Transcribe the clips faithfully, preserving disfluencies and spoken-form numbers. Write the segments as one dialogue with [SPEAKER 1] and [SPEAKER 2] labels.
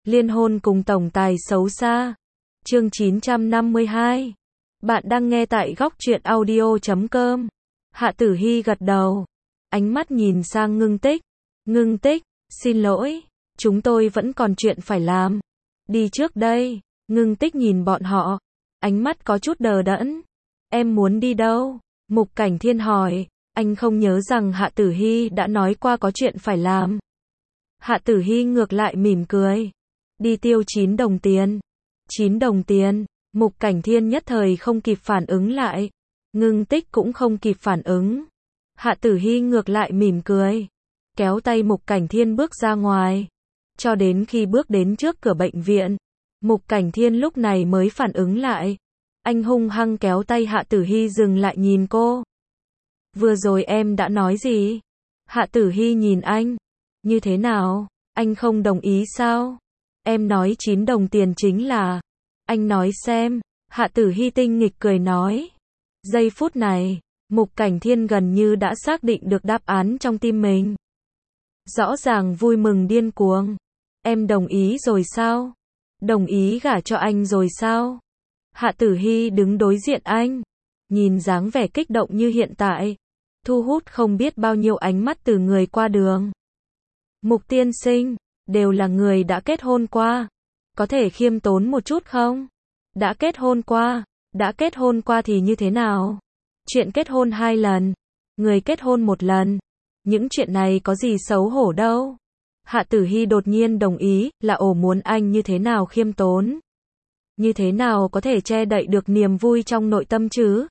[SPEAKER 1] Liên hôn cùng tổng tài xấu xa. Chương chín trăm năm mươi hai. Bạn đang nghe tại góc truyện audio chấm com. Hạ Tử Hy gật đầu. Ánh mắt nhìn sang Ngưng Tích. Ngưng Tích, xin lỗi, chúng tôi vẫn còn chuyện phải làm. Đi trước đây. Ngưng Tích nhìn bọn họ. Ánh mắt có chút đờ đẫn. Em muốn đi đâu? Mục Cảnh Thiên hỏi. Anh không nhớ rằng Hạ Tử Hy đã nói qua có chuyện phải làm. Hạ Tử Hy ngược lại mỉm cười. Đi tiêu chín đồng tiền. Chín đồng tiền. Mục Cảnh Thiên nhất thời không kịp phản ứng lại. Ngưng Tích cũng không kịp phản ứng. Hạ Tử Hy ngược lại mỉm cười. Kéo tay Mục Cảnh Thiên bước ra ngoài. Cho đến khi bước đến trước cửa bệnh viện. Mục Cảnh Thiên lúc này mới phản ứng lại. Anh hung hăng kéo tay Hạ Tử Hy dừng lại nhìn cô. Vừa rồi em đã nói gì? Hạ Tử Hy nhìn anh. Như thế nào? Anh không đồng ý sao? Em nói chín đồng tiền chính là... Anh nói xem. Hạ Tử Hy tinh nghịch cười nói. Giây phút này, Mục Cảnh Thiên gần như đã xác định được đáp án trong tim mình. Rõ ràng vui mừng điên cuồng. Em đồng ý rồi sao? Đồng ý gả cho anh rồi sao? Hạ Tử Hy đứng đối diện anh. Nhìn dáng vẻ kích động như hiện tại. Thu hút không biết bao nhiêu ánh mắt từ người qua đường. Mục tiên sinh, đều là người đã kết hôn qua. Có thể khiêm tốn một chút không? Đã kết hôn qua, đã kết hôn qua thì như thế nào? Chuyện kết hôn hai lần, người kết hôn một lần. Những chuyện này có gì xấu hổ đâu. Hạ Tử Hy đột nhiên đồng ý, là ổ muốn anh như thế nào khiêm tốn. Như thế nào có thể che đậy được niềm vui trong nội tâm chứ?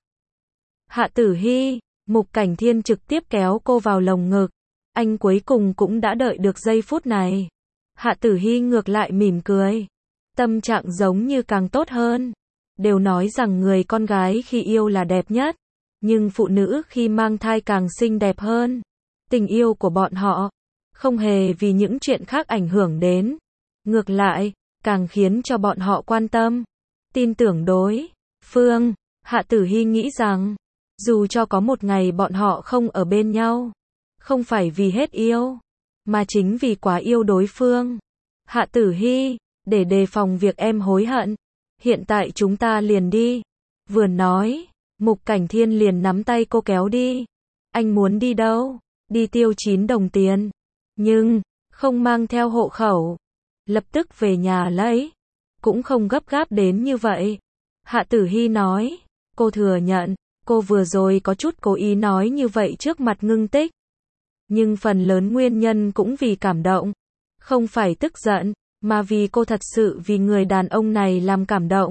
[SPEAKER 1] Hạ Tử Hy, Mục Cảnh Thiên trực tiếp kéo cô vào lồng ngực. Anh cuối cùng cũng đã đợi được giây phút này. Hạ Tử Hy ngược lại mỉm cười. Tâm trạng giống như càng tốt hơn. Đều nói rằng người con gái khi yêu là đẹp nhất. Nhưng phụ nữ khi mang thai càng xinh đẹp hơn. Tình yêu của bọn họ không hề vì những chuyện khác ảnh hưởng đến. Ngược lại, càng khiến cho bọn họ quan tâm. Tin tưởng đối phương. Hạ Tử Hy nghĩ rằng, dù cho có một ngày bọn họ không ở bên nhau, không phải vì hết yêu, mà chính vì quá yêu đối phương. Hạ Tử Hy, để đề phòng việc em hối hận, hiện tại chúng ta liền đi. Vừa nói, Mục Cảnh Thiên liền nắm tay cô kéo đi. Anh muốn đi đâu? Đi tiêu chín đồng tiền. Nhưng, không mang theo hộ khẩu. Lập tức về nhà lấy. Cũng không gấp gáp đến như vậy. Hạ Tử Hy nói. Cô thừa nhận, cô vừa rồi có chút cố ý nói như vậy trước mặt Ngưng Tích. Nhưng phần lớn nguyên nhân cũng vì cảm động. Không phải tức giận, mà vì cô thật sự vì người đàn ông này làm cảm động.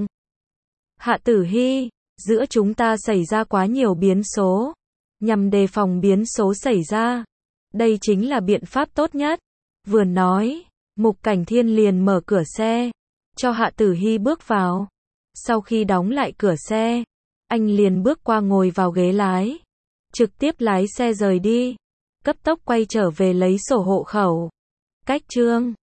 [SPEAKER 1] Hạ Tử Hy, giữa chúng ta xảy ra quá nhiều biến số. Nhằm đề phòng biến số xảy ra. Đây chính là biện pháp tốt nhất. Vừa nói, Mục Cảnh Thiên liền mở cửa xe. Cho Hạ Tử Hy bước vào. Sau khi đóng lại cửa xe, anh liền bước qua ngồi vào ghế lái. Trực tiếp lái xe rời đi. Cấp tốc quay trở về lấy sổ hộ khẩu. Cách chương